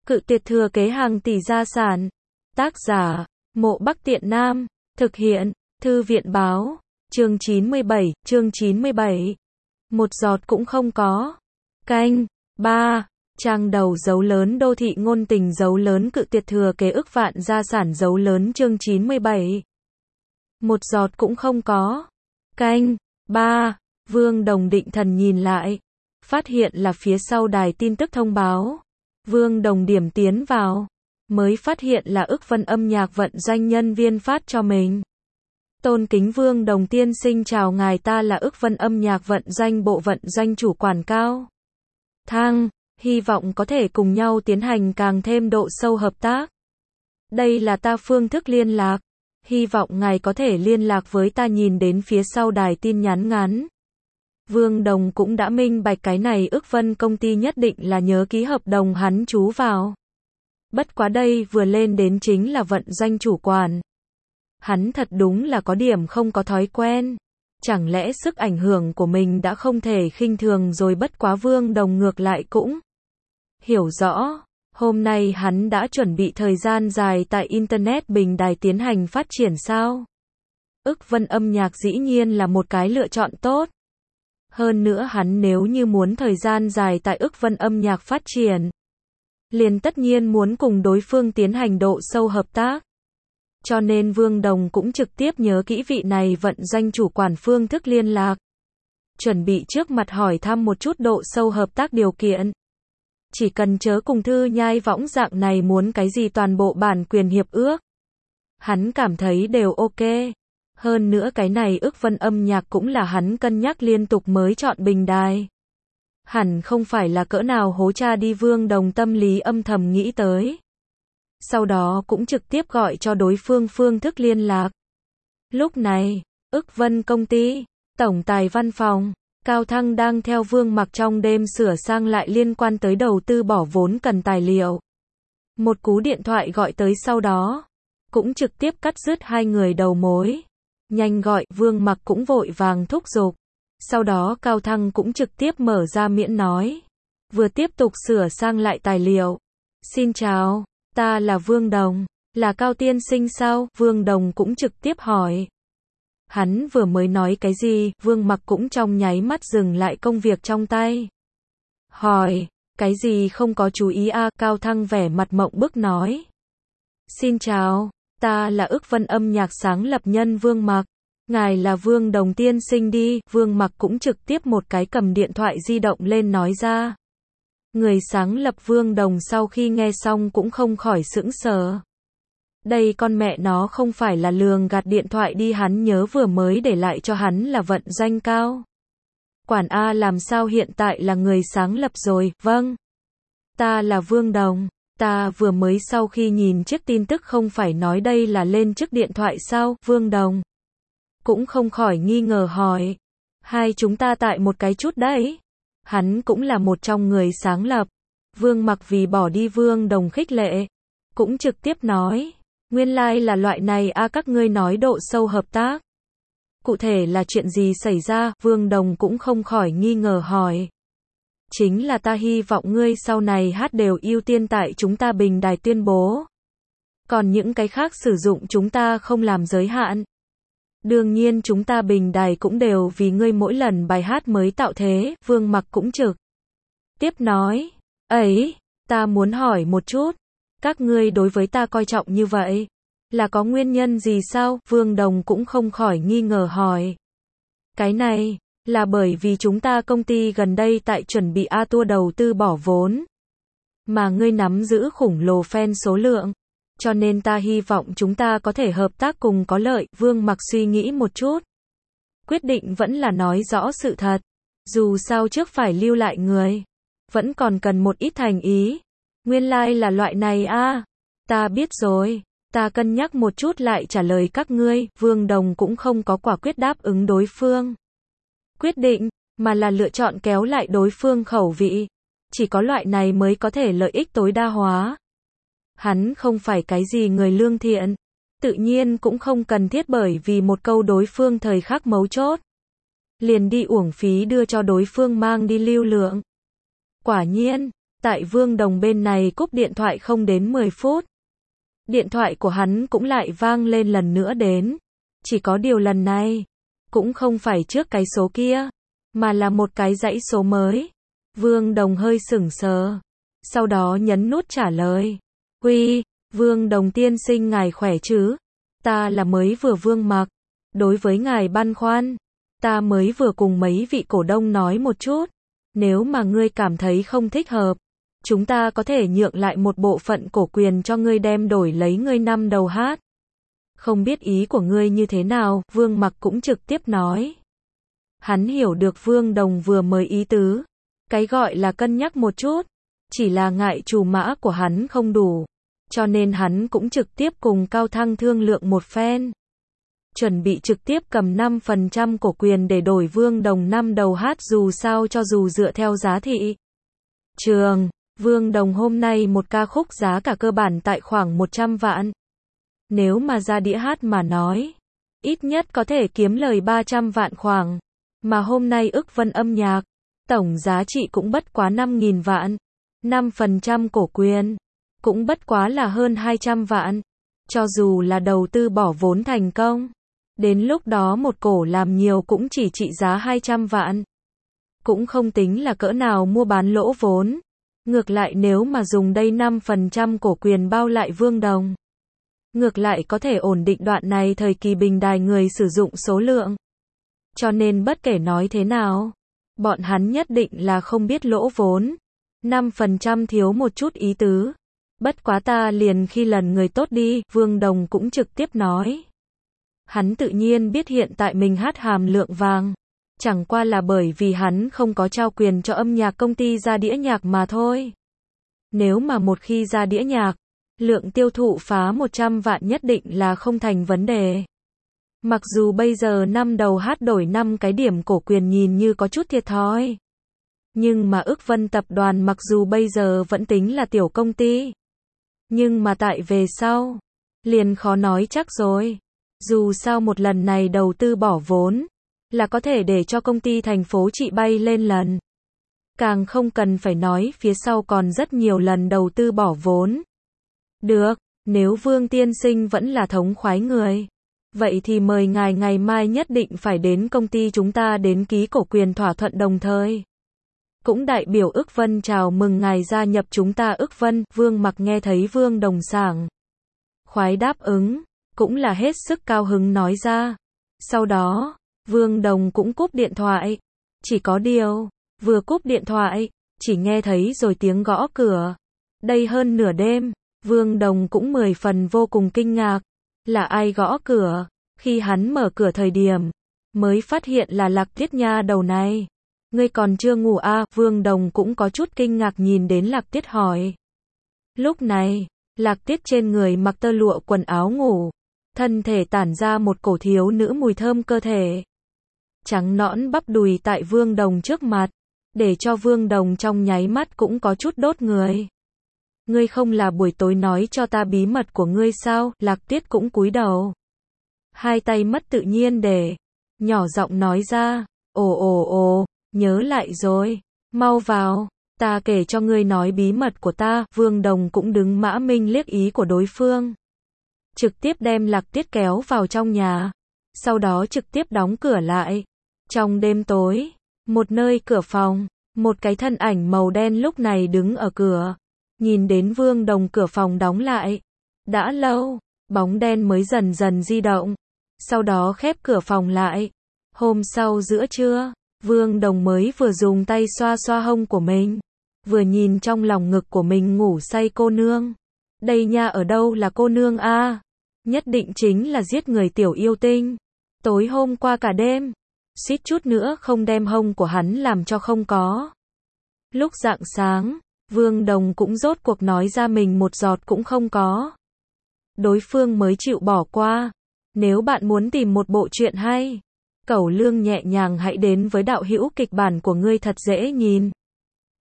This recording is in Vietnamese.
Cự tuyệt thừa kế hàng tỷ gia sản. Tác giả, Mộ Bắc Tiện Nam. Thực hiện, Thư viện báo. Chương 97. Một giọt cũng không có. Canh 3. Trang đầu dấu lớn đô thị ngôn tình dấu lớn cự tuyệt thừa kế ức vạn gia sản dấu lớn chương 97. Một giọt cũng không có. Canh 3. Vương Đồng định thần nhìn lại. Phát hiện là phía sau đài tin tức thông báo. Vương Đồng điểm tiến vào. Mới phát hiện là ức vân âm nhạc vận doanh nhân viên phát cho mình. Tôn kính Vương Đồng tiên sinh chào ngài, ta là ức vân âm nhạc vận doanh bộ vận doanh chủ quản Cao Thăng, hy vọng có thể cùng nhau tiến hành càng thêm độ sâu hợp tác. Đây là ta phương thức liên lạc. Hy vọng ngài có thể liên lạc với ta, nhìn đến phía sau đài tin nhắn ngắn. Vương Đồng cũng đã minh bạch cái này ức vân công ty nhất định là nhớ ký hợp đồng hắn chú vào. Bất quá đây vừa lên đến chính là vận doanh chủ quản. Hắn thật đúng là có điểm không có thói quen. Chẳng lẽ sức ảnh hưởng của mình đã không thể khinh thường rồi? Bất quá Vương Đồng ngược lại cũng hiểu rõ. Hôm nay hắn đã chuẩn bị thời gian dài tại Internet bình đài tiến hành phát triển sao? Ức vân âm nhạc dĩ nhiên là một cái lựa chọn tốt. Hơn nữa hắn nếu như muốn thời gian dài tại ức vân âm nhạc phát triển, liền tất nhiên muốn cùng đối phương tiến hành độ sâu hợp tác. Cho nên Vương Đồng cũng trực tiếp nhớ kỹ vị này vận doanh chủ quản phương thức liên lạc. Chuẩn bị trước mặt hỏi thăm một chút độ sâu hợp tác điều kiện. Chỉ cần chớ cùng Thư Nhai Võng dạng này muốn cái gì toàn bộ bản quyền hiệp ước. Hắn cảm thấy đều ok. Hơn nữa cái này ức vân âm nhạc cũng là hắn cân nhắc liên tục mới chọn bình đài. Hẳn không phải là cỡ nào hố cha đi, Vương Đồng tâm lý âm thầm nghĩ tới. Sau đó cũng trực tiếp gọi cho đối phương phương thức liên lạc. Lúc này, ức vân công ty, tổng tài văn phòng, Cao Thăng đang theo Vương Mặc trong đêm sửa sang lại liên quan tới đầu tư bỏ vốn cần tài liệu. Một cú điện thoại gọi tới sau đó, cũng trực tiếp cắt dứt hai người đầu mối. Nhanh gọi, Vương Mặc cũng vội vàng thúc giục. Sau đó Cao Thăng cũng trực tiếp mở ra miễn nói. Vừa tiếp tục sửa sang lại tài liệu. Xin chào, ta là Vương Đồng, là Cao tiên sinh sao? Vương Đồng cũng trực tiếp hỏi. Hắn vừa mới nói cái gì, Vương Mặc cũng trong nháy mắt dừng lại công việc trong tay. Hỏi, cái gì không có chú ý a? Cao Thăng vẻ mặt mộng bức nói. Xin chào, ta là ức vân âm nhạc sáng lập nhân Vương Mặc. Ngài là Vương Đồng tiên sinh đi. Vương Mặc cũng trực tiếp một cái cầm điện thoại di động lên nói ra. Người sáng lập Vương Đồng sau khi nghe xong cũng không khỏi sững sờ. Đây con mẹ nó không phải là lường gạt điện thoại đi, hắn nhớ vừa mới để lại cho hắn là vận doanh Cao quản A, làm sao hiện tại là người sáng lập rồi? Vâng, ta là Vương Đồng. Ta vừa mới sau khi nhìn chiếc tin tức không phải nói đây là lên chiếc điện thoại sao? Vương Đồng cũng không khỏi nghi ngờ hỏi. Hai chúng ta tại một cái chút đấy. Hắn cũng là một trong người sáng lập. Vương Mặc vì bỏ đi Vương Đồng khích lệ, cũng trực tiếp nói. Nguyên lai là loại này a, các ngươi nói độ sâu hợp tác. Cụ thể là chuyện gì xảy ra? Vương Đồng cũng không khỏi nghi ngờ hỏi. Chính là ta hy vọng ngươi sau này hát đều ưu tiên tại chúng ta bình đài tuyên bố. Còn những cái khác sử dụng chúng ta không làm giới hạn. Đương nhiên chúng ta bình đài cũng đều vì ngươi mỗi lần bài hát mới tạo thế. Vương Mặc cũng trực tiếp nói. Ấy, ta muốn hỏi một chút. Các ngươi đối với ta coi trọng như vậy, là có nguyên nhân gì sao? Vương Đồng cũng không khỏi nghi ngờ hỏi. Cái này, là bởi vì chúng ta công ty gần đây tại chuẩn bị A Tour đầu tư bỏ vốn. Mà ngươi nắm giữ khủng lồ fan số lượng. Cho nên ta hy vọng chúng ta có thể hợp tác cùng có lợi. Vương Mặc suy nghĩ một chút. Quyết định vẫn là nói rõ sự thật. Dù sao trước phải lưu lại người. Vẫn còn cần một ít thành ý. Nguyên lai là loại này a. Ta biết rồi. Ta cân nhắc một chút lại trả lời các ngươi. Vương Đồng cũng không có quả quyết đáp ứng đối phương quyết định, mà là lựa chọn kéo lại đối phương khẩu vị. Chỉ có loại này mới có thể lợi ích tối đa hóa. Hắn không phải cái gì người lương thiện. Tự nhiên cũng không cần thiết bởi vì một câu đối phương thời khắc mấu chốt. liền đi uổng phí đưa cho đối phương mang đi lưu lượng. Quả nhiên, Tại Vương Đồng bên này cúp điện thoại không đến 10 phút. Điện thoại của hắn cũng lại vang lên lần nữa đến. Chỉ có điều lần này, cũng không phải trước cái số kia, mà là một cái dãy số mới. Vương Đồng hơi sững sờ. Sau đó nhấn nút trả lời. Uy, Vương Đồng tiên sinh ngài khỏe chứ? Ta là mới vừa Vương Mặc. Đối với ngài băn khoăn, ta mới vừa cùng mấy vị cổ đông nói một chút. Nếu mà ngươi cảm thấy không thích hợp, chúng ta có thể nhượng lại một bộ phận cổ quyền cho ngươi đem đổi lấy ngươi năm đầu hát. Không biết ý của ngươi như thế nào, Vương Mặc cũng trực tiếp nói. Hắn hiểu được Vương Đồng vừa mới ý tứ. Cái gọi là cân nhắc một chút, chỉ là ngại trù mã của hắn không đủ. Cho nên hắn cũng trực tiếp cùng Cao Thăng thương lượng một phen. Chuẩn bị trực tiếp cầm 5% cổ quyền để đổi Vương Đồng năm đầu hát dù sao cho dù dựa theo giá thị trường. Vương Đồng hôm nay một ca khúc giá cả cơ bản tại khoảng 100 vạn. Nếu mà ra đĩa hát mà nói, ít nhất có thể kiếm lời 300 vạn khoảng. Mà hôm nay Ức Vân âm nhạc, tổng giá trị cũng bất quá 5.000 vạn. 5% cổ quyền, cũng bất quá là hơn 200 vạn. Cho dù là đầu tư bỏ vốn thành công, đến lúc đó một cổ làm nhiều cũng chỉ trị giá 200 vạn. Cũng không tính là cỡ nào mua bán lỗ vốn. Ngược lại nếu mà dùng đây 5% cổ quyền bao lại Vương Đồng, ngược lại có thể ổn định đoạn này thời kỳ bình đài người sử dụng số lượng. Cho nên bất kể nói thế nào, bọn hắn nhất định là không biết lỗ vốn. 5% thiếu một chút ý tứ. Bất quá ta liền khi lần người tốt đi, Vương Đồng cũng trực tiếp nói. Hắn tự nhiên biết hiện tại mình hát hàm lượng vàng. Chẳng qua là bởi vì hắn không có trao quyền cho âm nhạc công ty ra đĩa nhạc mà thôi. Nếu mà một khi ra đĩa nhạc, lượng tiêu thụ phá 100 vạn nhất định là không thành vấn đề. Mặc dù bây giờ năm đầu hát đổi 5 cái điểm cổ quyền nhìn như có chút thiệt thòi. Nhưng mà Ức Vân tập đoàn mặc dù bây giờ vẫn tính là tiểu công ty. Nhưng mà tại về sau, liền khó nói chắc rồi. Dù sao một lần này đầu tư bỏ vốn, là có thể để cho công ty thành phố trị bay lên lần. Càng không cần phải nói phía sau còn rất nhiều lần đầu tư bỏ vốn. Được, nếu Vương tiên sinh vẫn là thống khoái người, vậy thì mời ngài ngày mai nhất định phải đến công ty chúng ta đến ký cổ quyền thỏa thuận đồng thời. Cũng đại biểu Ức Vân chào mừng ngài gia nhập chúng ta Ức Vân. Vương Mặc nghe thấy Vương Đồng sảng khoái đáp ứng, cũng là hết sức cao hứng nói ra. Sau đó, Vương Đồng cũng cúp điện thoại. Chỉ có điều, vừa cúp điện thoại, chỉ nghe thấy rồi tiếng gõ cửa. Đây hơn nửa đêm, Vương Đồng cũng 10 phần vô cùng kinh ngạc. Là ai gõ cửa? Khi hắn mở cửa thời điểm, mới phát hiện là Lạc Tiết nha đầu này. Ngươi còn chưa ngủ à? Vương Đồng cũng có chút kinh ngạc nhìn đến Lạc Tiết hỏi. Lúc này, Lạc Tiết trên người mặc tơ lụa quần áo ngủ. Thân thể tản ra một cổ thiếu nữ mùi thơm cơ thể. Trắng nõn bắp đùi tại Vương Đồng trước mặt. Để cho Vương Đồng trong nháy mắt cũng có chút đốt người. Ngươi không là buổi tối nói cho ta bí mật của ngươi sao? Lạc Tiết cũng cúi đầu. Hai tay mất tự nhiên để. Nhỏ giọng nói ra. Ồ, nhớ lại rồi. Mau vào. Ta kể cho ngươi nói bí mật của ta. Vương Đồng cũng đứng mã minh liếc ý của đối phương. Trực tiếp đem Lạc Tiết kéo vào trong nhà. Sau đó trực tiếp đóng cửa lại. Trong đêm tối, một nơi cửa phòng, một cái thân ảnh màu đen lúc này đứng ở cửa. Nhìn đến Vương Đồng cửa phòng đóng lại. Đã lâu, bóng đen mới dần dần di động. Sau đó khép cửa phòng lại. Hôm sau giữa trưa, Vương Đồng mới vừa dùng tay xoa xoa hông của mình. Vừa nhìn trong lòng ngực của mình ngủ say cô nương. Đây nha ở đâu là cô nương a? Nhất định chính là giết người tiểu yêu tinh. Tối hôm qua cả đêm, suýt chút nữa không đem hông của hắn làm cho không có. Lúc rạng sáng, Vương Đồng cũng rốt cuộc nói ra mình một giọt cũng không có. Đối phương mới chịu bỏ qua. Nếu bạn muốn tìm một bộ truyện hay, cẩu lương nhẹ nhàng hãy đến với đạo hữu kịch bản của ngươi thật dễ nhìn.